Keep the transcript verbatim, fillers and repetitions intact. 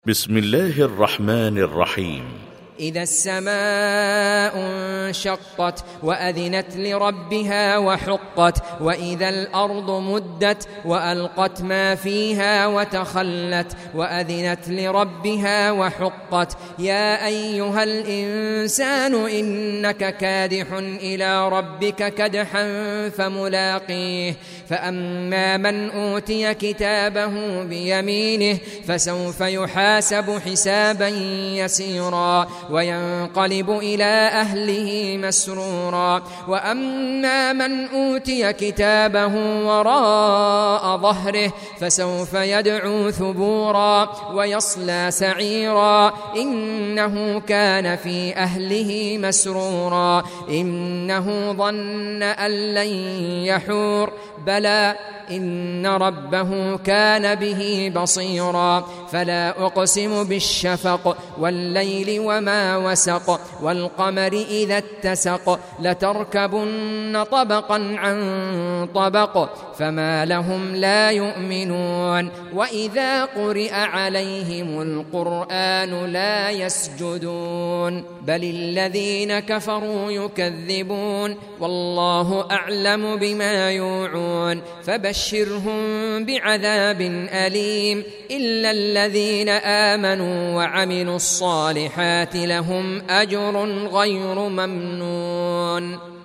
بسم الله الرحمن الرحيم. إذا السماء انشقت وأذنت لربها وحقت وإذا الأرض مدت وألقت ما فيها وتخلت وأذنت لربها وحقت يا أيها الإنسان إنك كادح إلى ربك كدحا فملاقيه فأما من أوتي كتابه بيمينه فسوف يحاسب حسابا يسيرا وينقلب إلى أهله مسرورا وأما من أوتي كتابه وراء ظهره فسوف يدعو ثبورا ويصلى سعيرا إنه كان في أهله مسرورا إنه ظن أن لن يحور بلى إن ربه كان به بصيرا فلا أقسم بالشفق والليل وما وسق والقمر إذا اتسق لتركبن طبقا عن طبق فما لهم لا يؤمنون وإذا قرئ عليهم القرآن لا يسجدون بل الذين كفروا يكذبون والله أعلم بما يوعون فبشرهم بعذاب أليم إلا الذين آمنوا وعملوا الصالحات لهم أجر غير ممنون.